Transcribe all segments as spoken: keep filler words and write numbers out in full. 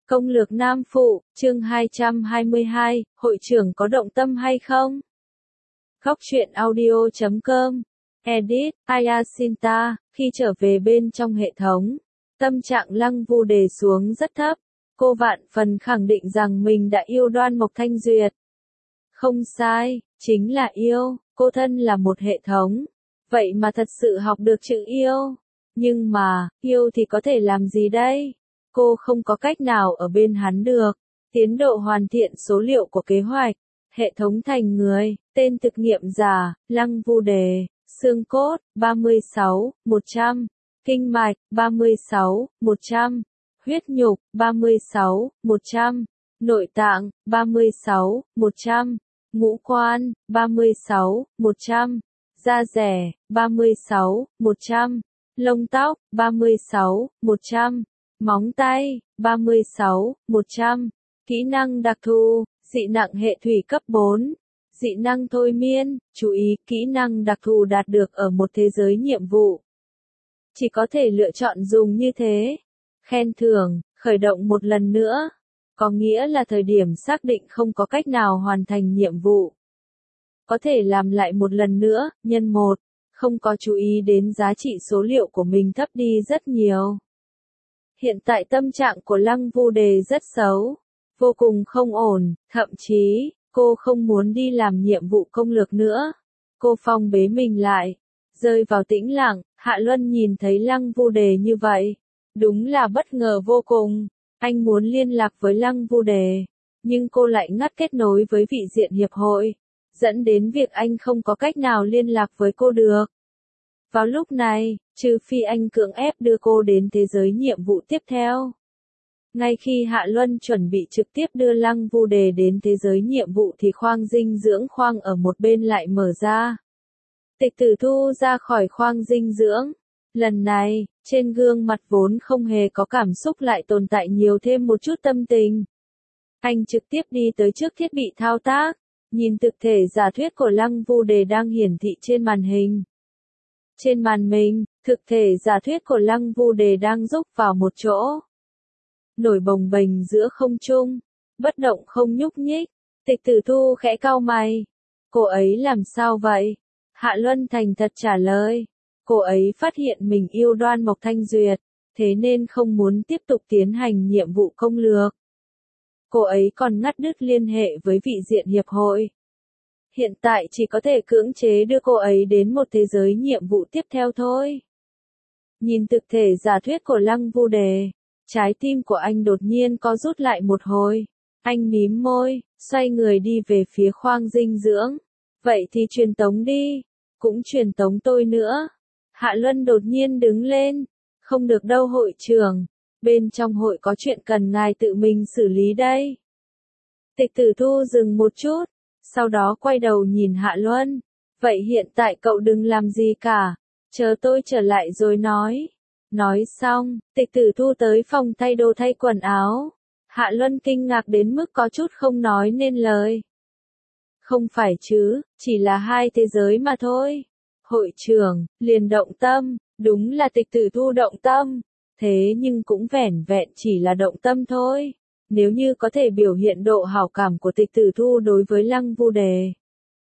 Công lược Nam Phụ, chương hai trăm hai mươi hai, hội trưởng có động tâm hay không? Góc truyện audio chấm com, edit, Ayasinta, khi trở về bên trong hệ thống, tâm trạng Lăng Vu Đề xuống rất thấp, cô vạn phần khẳng định rằng mình đã yêu Đoan Mộc Thanh Duyệt. Không sai, chính là yêu, cô thân là một hệ thống, vậy mà thật sự học được chữ yêu. Nhưng mà, yêu thì có thể làm gì đây? Cô không có cách nào ở bên hắn được. Tiến độ hoàn thiện số liệu của kế hoạch. Hệ thống thành người, tên thực nghiệm giả, Lăng Vu Đề, xương cốt, ba mươi sáu, một trăm, kinh mạch, ba mươi sáu, một trăm, huyết nhục, ba mươi sáu, một trăm, nội tạng, ba mươi sáu, một trăm, ngũ quan, ba mươi sáu, một trăm, da dẻ, ba mươi sáu, một trăm, lông tóc, ba mươi sáu, một trăm, móng tay, ba mươi sáu, một trăm, kỹ năng đặc thù, dị nặng hệ thủy cấp bốn, dị năng thôi miên, chú ý, kỹ năng đặc thù đạt được ở một thế giới nhiệm vụ. Chỉ có thể lựa chọn dùng như thế. Khen thưởng, khởi động một lần nữa, có nghĩa là thời điểm xác định không có cách nào hoàn thành nhiệm vụ. Có thể làm lại một lần nữa, nhân một, không có chú ý đến giá trị số liệu của mình thấp đi rất nhiều. Hiện tại tâm trạng của Lăng Vu Đề rất xấu, vô cùng không ổn, thậm chí, cô không muốn đi làm nhiệm vụ công lược nữa. Cô phong bế mình lại, rơi vào tĩnh lặng. Hạ Luân nhìn thấy Lăng Vu Đề như vậy, đúng là bất ngờ vô cùng. Anh muốn liên lạc với Lăng Vu Đề, nhưng cô lại ngắt kết nối với vị diện hiệp hội, dẫn đến việc anh không có cách nào liên lạc với cô được. Vào lúc này, trừ phi anh cưỡng ép đưa cô đến thế giới nhiệm vụ tiếp theo. Ngay khi Hạ Luân chuẩn bị trực tiếp đưa Lăng Vu Đề đến thế giới nhiệm vụ thì khoang dinh dưỡng khoang ở một bên lại mở ra. Tịch Tử Thu ra khỏi khoang dinh dưỡng. Lần này, trên gương mặt vốn không hề có cảm xúc lại tồn tại nhiều thêm một chút tâm tình. Anh trực tiếp đi tới trước thiết bị thao tác, nhìn thực thể giả thuyết của Lăng Vu Đề đang hiển thị trên màn hình. Trên màn hình, thực thể giả thuyết của Lăng Vu Đề đang rúc vào một chỗ. Nổi bồng bềnh giữa không trung, bất động không nhúc nhích. Tịch Tử Thu khẽ cau mày. Cô ấy làm sao vậy? Hạ Luân thành thật trả lời. Cô ấy phát hiện mình yêu Đoan Mộc Thanh Duyệt, thế nên không muốn tiếp tục tiến hành nhiệm vụ công lược. Cô ấy còn ngắt đứt liên hệ với vị diện hiệp hội. Hiện tại chỉ có thể cưỡng chế đưa cô ấy đến một thế giới nhiệm vụ tiếp theo thôi. Nhìn thực thể giả thuyết của Lăng Vu Đề, trái tim của anh đột nhiên co rút lại một hồi. Anh mím môi, xoay người đi về phía khoang dinh dưỡng. Vậy thì truyền tống đi, cũng truyền tống tôi nữa. Hạ Luân đột nhiên đứng lên. Không được đâu hội trưởng, bên trong hội có chuyện cần ngài tự mình xử lý đây. Tịch Tử Thu dừng một chút, sau đó quay đầu nhìn Hạ Luân. Vậy hiện tại cậu đừng làm gì cả, chờ tôi trở lại rồi nói. Nói xong, Tịch Tử Thu tới phòng thay đồ thay quần áo. Hạ Luân kinh ngạc đến mức có chút không nói nên lời. Không phải chứ, chỉ là hai thế giới mà thôi. Hội trưởng, liền động tâm, đúng là Tịch Tử Thu động tâm. Thế nhưng cũng vẻn vẹn chỉ là động tâm thôi. Nếu như có thể biểu hiện độ hảo cảm của Tịch Tử Thu đối với Lăng Vu Đề,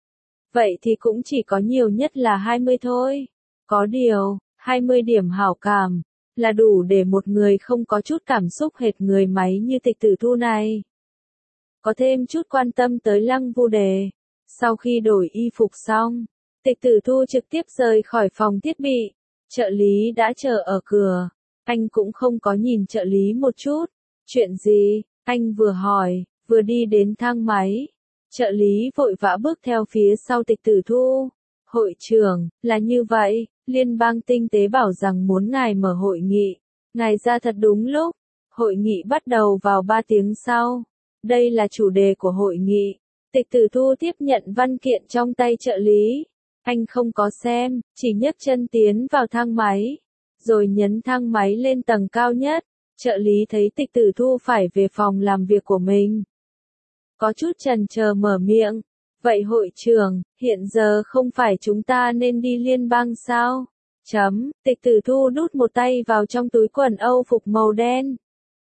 vậy thì cũng chỉ có nhiều nhất là hai mươi thôi. Có điều, hai mươi điểm hảo cảm là đủ để một người không có chút cảm xúc hệt người máy như Tịch Tử Thu này có thêm chút quan tâm tới Lăng Vu Đề. Sau khi đổi y phục xong, Tịch Tử Thu trực tiếp rời khỏi phòng thiết bị. Trợ lý đã chờ ở cửa. Anh cũng không có nhìn trợ lý một chút. Chuyện gì? Anh vừa hỏi, vừa đi đến thang máy. Trợ lý vội vã bước theo phía sau Tịch Tử Thu. Hội trưởng, là như vậy, Liên bang Tinh tế bảo rằng muốn ngài mở hội nghị. Ngài ra thật đúng lúc. Hội nghị bắt đầu vào ba tiếng sau. Đây là chủ đề của hội nghị. Tịch Tử Thu tiếp nhận văn kiện trong tay trợ lý. Anh không có xem, chỉ nhấc chân tiến vào thang máy, rồi nhấn thang máy lên tầng cao nhất. Trợ lý thấy Tịch Tử Thu phải về phòng làm việc của mình, có chút chần chờ mở miệng. Vậy hội trưởng, hiện giờ không phải chúng ta nên đi liên bang sao? Chấm, Tịch Tử Thu đút một tay vào trong túi quần Âu phục màu đen.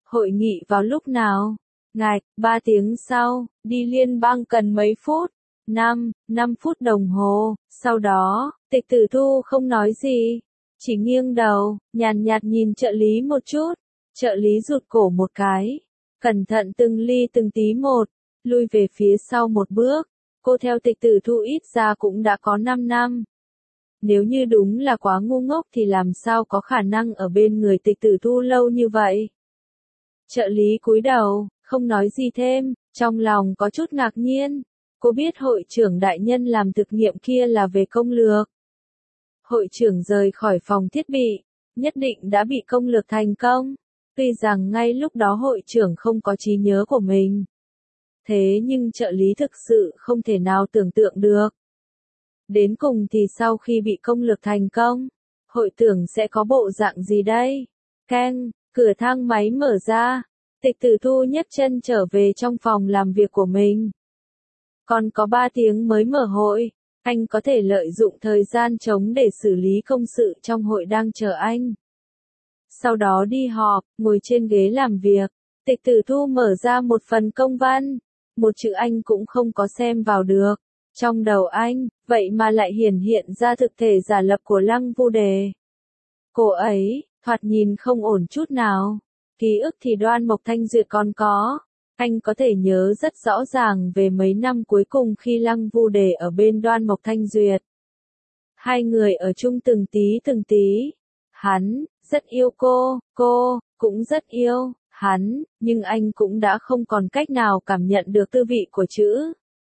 Hội nghị vào lúc nào? Ngạch, ba tiếng sau, đi liên bang cần mấy phút? Năm, năm phút đồng hồ, sau đó, Tịch Tử Thu không nói gì, chỉ nghiêng đầu, nhàn nhạt nhìn trợ lý một chút, trợ lý rụt cổ một cái, cẩn thận từng ly từng tí một, lui về phía sau một bước, cô theo Tịch Tử Thu ít ra cũng đã có năm năm. Nếu như đúng là quá ngu ngốc thì làm sao có khả năng ở bên người Tịch Tử Thu lâu như vậy? Trợ lý cúi đầu, không nói gì thêm, trong lòng có chút ngạc nhiên. Cô biết hội trưởng đại nhân làm thực nghiệm kia là về công lược. Hội trưởng rời khỏi phòng thiết bị, nhất định đã bị công lược thành công. Tuy rằng ngay lúc đó hội trưởng không có trí nhớ của mình. Thế nhưng trợ lý thực sự không thể nào tưởng tượng được. Đến cùng thì sau khi bị công lược thành công, hội tưởng sẽ có bộ dạng gì đây? Keng, cửa thang máy mở ra. Tịch Tử Thu nhấc chân trở về trong phòng làm việc của mình. Còn có ba tiếng mới mở hội, anh có thể lợi dụng thời gian trống để xử lý công sự trong hội đang chờ anh. Sau đó đi họp, ngồi trên ghế làm việc, Tịch Tử Thu mở ra một phần công văn, một chữ anh cũng không có xem vào được. Trong đầu anh, vậy mà lại hiển hiện ra thực thể giả lập của Lăng Vu Đề. Cô ấy, thoạt nhìn không ổn chút nào. Ký ức thì Đoan Mộc Thanh Duyệt còn có. Anh có thể nhớ rất rõ ràng về mấy năm cuối cùng khi Lăng Vu Đề ở bên Đoan Mộc Thanh Duyệt. Hai người ở chung từng tí từng tí. Hắn, rất yêu cô, cô, cũng rất yêu, hắn, nhưng anh cũng đã không còn cách nào cảm nhận được tư vị của chữ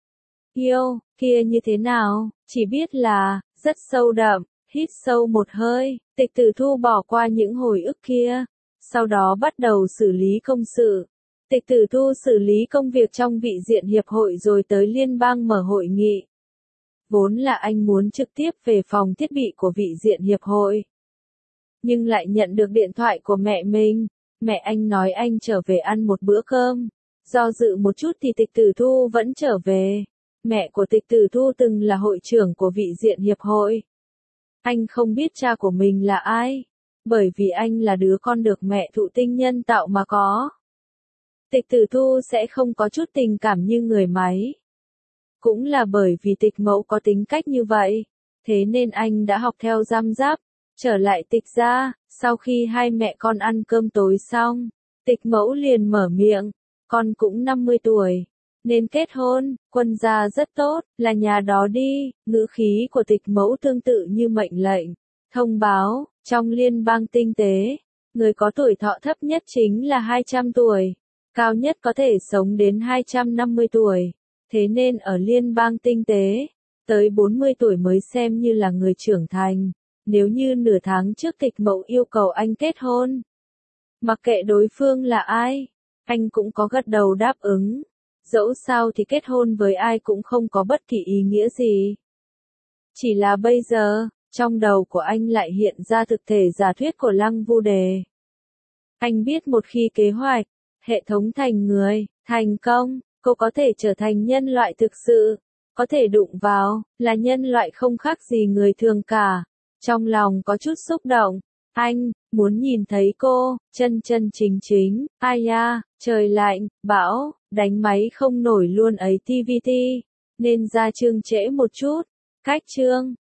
yêu, kia như thế nào, chỉ biết là, rất sâu đậm, hít sâu một hơi, Tịch Tử Thu bỏ qua những hồi ức kia, sau đó bắt đầu xử lý công sự. Tịch Tử Thu xử lý công việc trong vị diện hiệp hội rồi tới liên bang mở hội nghị. Vốn là anh muốn trực tiếp về phòng thiết bị của vị diện hiệp hội. Nhưng lại nhận được điện thoại của mẹ mình, mẹ anh nói anh trở về ăn một bữa cơm. Do dự một chút thì Tịch Tử Thu vẫn trở về. Mẹ của Tịch Tử Thu từng là hội trưởng của vị diện hiệp hội. Anh không biết cha của mình là ai, bởi vì anh là đứa con được mẹ thụ tinh nhân tạo mà có. Tịch Tử Thu sẽ không có chút tình cảm như người máy. Cũng là bởi vì Tịch Mẫu có tính cách như vậy, thế nên anh đã học theo Giam Giáp, trở lại Tịch gia. Sau khi hai mẹ con ăn cơm tối xong, Tịch Mẫu liền mở miệng, con cũng năm mươi tuổi, nên kết hôn, Quân gia rất tốt, là nhà đó đi. Ngữ khí của Tịch Mẫu tương tự như mệnh lệnh. Thông báo, trong liên bang tinh tế, người có tuổi thọ thấp nhất chính là hai trăm tuổi, cao nhất có thể sống đến hai trăm năm mươi tuổi. Thế nên ở liên bang tinh tế, tới bốn mươi tuổi mới xem như là người trưởng thành. Nếu như nửa tháng trước Tịch Mẫu yêu cầu anh kết hôn, mặc kệ đối phương là ai, anh cũng có gật đầu đáp ứng. Dẫu sao thì kết hôn với ai cũng không có bất kỳ ý nghĩa gì. Chỉ là bây giờ, trong đầu của anh lại hiện ra thực thể giả thuyết của Lăng Vu Đề. Anh biết một khi kế hoạch, hệ thống thành người, thành công, cô có thể trở thành nhân loại thực sự, có thể đụng vào, là nhân loại không khác gì người thường cả. Trong lòng có chút xúc động, anh, muốn nhìn thấy cô, chân chân chính chính, ai da, trời lạnh, bão, đánh máy không nổi luôn ấy ti vi ti, nên ra chương trễ một chút, cách chương.